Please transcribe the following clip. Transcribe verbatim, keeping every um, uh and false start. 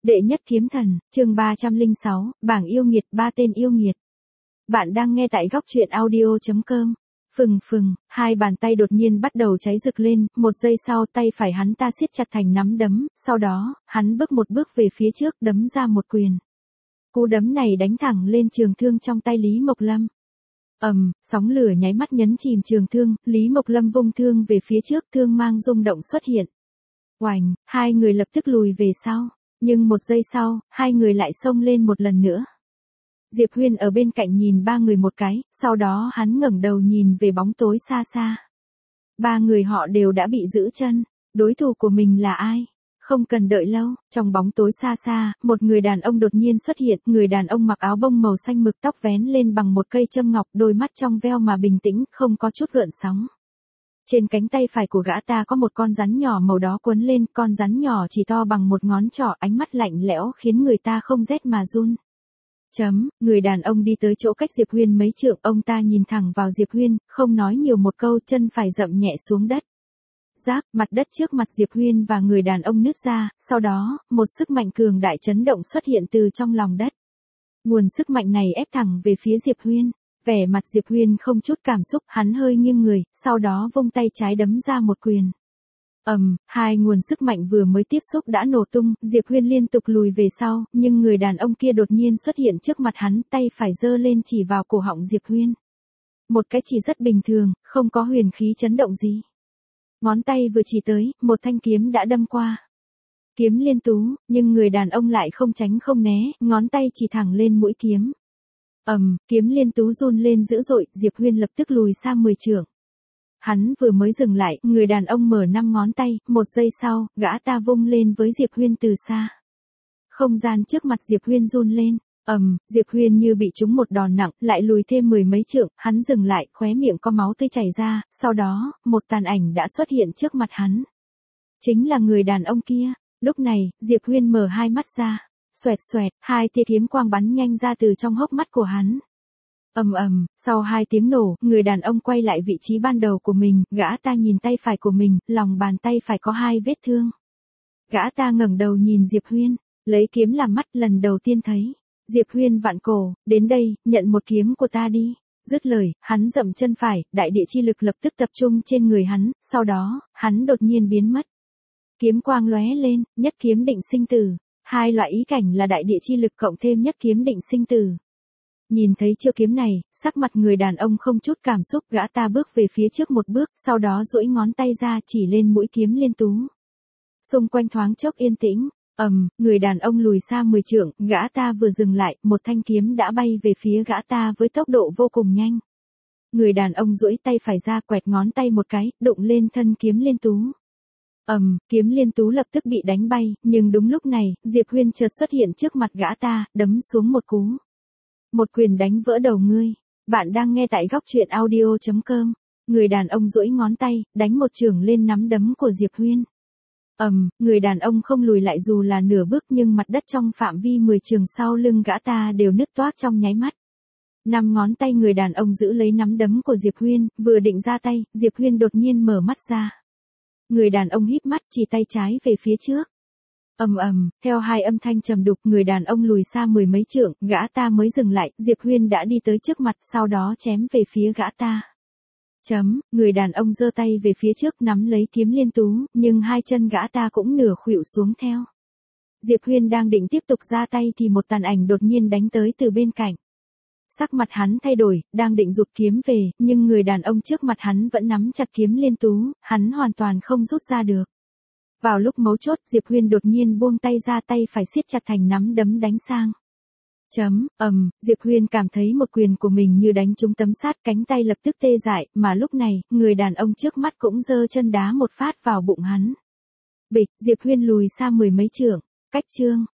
Đệ nhất kiếm thần, chương ba trăm lẻ sáu, bảng yêu nghiệt, ba tên yêu nghiệt. Bạn đang nghe tại góc truyện audio chấm com. Phừng phừng, hai bàn tay đột nhiên bắt đầu cháy rực lên, một giây sau tay phải hắn ta siết chặt thành nắm đấm, sau đó, hắn bước một bước về phía trước đấm ra một quyền. Cú đấm này đánh thẳng lên trường thương trong tay Lý Mộc Lâm. Ầm, sóng lửa nháy mắt nhấn chìm trường thương, Lý Mộc Lâm vung thương về phía trước, thương mang rung động xuất hiện. Oành, hai người lập tức lùi về sau, nhưng một giây sau, hai người lại xông lên một lần nữa. Diệp Huyên ở bên cạnh nhìn ba người một cái, sau đó hắn ngẩng đầu nhìn về bóng tối xa xa. Ba người họ đều đã bị giữ chân, đối thủ của mình là ai? Không cần đợi lâu, trong bóng tối xa xa, một người đàn ông đột nhiên xuất hiện, người đàn ông mặc áo bông màu xanh mực, tóc vén lên bằng một cây châm ngọc, đôi mắt trong veo mà bình tĩnh, không có chút gợn sóng. Trên cánh tay phải của gã ta có một con rắn nhỏ màu đó quấn lên, con rắn nhỏ chỉ to bằng một ngón trỏ, ánh mắt lạnh lẽo khiến người ta không rét mà run. Chấm, người đàn ông đi tới chỗ cách Diệp Huyên mấy trượng, ông ta nhìn thẳng vào Diệp Huyên, không nói nhiều một câu, chân phải dậm nhẹ xuống đất. Rác, mặt đất trước mặt Diệp Huyên và người đàn ông nứt ra, sau đó, một sức mạnh cường đại chấn động xuất hiện từ trong lòng đất. Nguồn sức mạnh này ép thẳng về phía Diệp Huyên. Vẻ mặt Diệp Huyên không chút cảm xúc, hắn hơi nghiêng người, sau đó vung tay trái đấm ra một quyền. Ầm, um, hai nguồn sức mạnh vừa mới tiếp xúc đã nổ tung, Diệp Huyên liên tục lùi về sau, nhưng người đàn ông kia đột nhiên xuất hiện trước mặt hắn, tay phải giơ lên chỉ vào cổ họng Diệp Huyên. Một cái chỉ rất bình thường, không có huyền khí chấn động gì. Ngón tay vừa chỉ tới, một thanh kiếm đã đâm qua. Kiếm liên tú, nhưng người đàn ông lại không tránh không né, ngón tay chỉ thẳng lên mũi kiếm. Ầm, um, kiếm liên tú run lên dữ dội, Diệp Huyên lập tức lùi xa mười trượng. Hắn vừa mới dừng lại, người đàn ông mở năm ngón tay, một giây sau, gã ta vung lên với Diệp Huyên từ xa. Không gian trước mặt Diệp Huyên run lên, ầm, um, Diệp Huyên như bị trúng một đòn nặng, lại lùi thêm mười mấy trượng, hắn dừng lại, khóe miệng có máu tươi chảy ra, sau đó, một tàn ảnh đã xuất hiện trước mặt hắn. Chính là người đàn ông kia. Lúc này, Diệp Huyên mở hai mắt ra. Xoẹt xoẹt, hai tia kiếm quang bắn nhanh ra từ trong hốc mắt của hắn. Ầm ầm, sau hai tiếng nổ, người đàn ông quay lại vị trí ban đầu của mình, gã ta nhìn tay phải của mình, lòng bàn tay phải có hai vết thương. Gã ta ngẩng đầu nhìn Diệp Huyên, lấy kiếm làm mắt, lần đầu tiên thấy. Diệp Huyên vặn cổ, đến đây, nhận một kiếm của ta đi. Dứt lời, hắn dậm chân phải, đại địa chi lực lập tức tập trung trên người hắn, sau đó, hắn đột nhiên biến mất. Kiếm quang lóe lên, nhất kiếm định sinh tử. Hai loại ý cảnh là đại địa chi lực cộng thêm nhất kiếm định sinh tử. Nhìn thấy chiêu kiếm này, sắc mặt người đàn ông không chút cảm xúc, gã ta bước về phía trước một bước, sau đó duỗi ngón tay ra chỉ lên mũi kiếm liên tú. Xung quanh thoáng chốc yên tĩnh, ầm, um, người đàn ông lùi xa mười trượng, gã ta vừa dừng lại, một thanh kiếm đã bay về phía gã ta với tốc độ vô cùng nhanh. Người đàn ông duỗi tay phải ra, quẹt ngón tay một cái, đụng lên thân kiếm liên tú. Ầm, um, kiếm liên tú lập tức bị đánh bay, nhưng đúng lúc này, Diệp Huyên chợt xuất hiện trước mặt gã ta, đấm xuống một cú. Một quyền đánh vỡ đầu ngươi. Bạn đang nghe tại góc truyện audio chấm com. Người đàn ông duỗi ngón tay, đánh một chưởng lên nắm đấm của Diệp Huyên. Ầm, um, người đàn ông không lùi lại dù là nửa bước, nhưng mặt đất trong phạm vi mười trượng sau lưng gã ta đều nứt toác trong nháy mắt. Năm ngón tay người đàn ông giữ lấy nắm đấm của Diệp Huyên, vừa định ra tay, Diệp Huyên đột nhiên mở mắt ra. Người đàn ông híp mắt, chỉ tay trái về phía trước. Ầm ầm, theo hai âm thanh trầm đục, người đàn ông lùi xa mười mấy trượng, gã ta mới dừng lại, Diệp Huyên đã đi tới trước mặt, sau đó chém về phía gã ta. Chấm, người đàn ông giơ tay về phía trước nắm lấy kiếm liên tú, nhưng hai chân gã ta cũng nửa khuỵu xuống theo. Diệp Huyên đang định tiếp tục ra tay thì một tàn ảnh đột nhiên đánh tới từ bên cạnh. Sắc mặt hắn thay đổi, đang định rụt kiếm về, nhưng người đàn ông trước mặt hắn vẫn nắm chặt kiếm liên tú, hắn hoàn toàn không rút ra được. Vào lúc mấu chốt, Diệp Huyên đột nhiên buông tay ra, tay phải siết chặt thành nắm đấm đánh sang. Chấm, ầm, um, Diệp Huyên cảm thấy một quyền của mình như đánh trúng tấm sắt, cánh tay lập tức tê dại, mà lúc này, người đàn ông trước mắt cũng giơ chân đá một phát vào bụng hắn. Bịch, Diệp Huyên lùi xa mười mấy trượng. Cách chương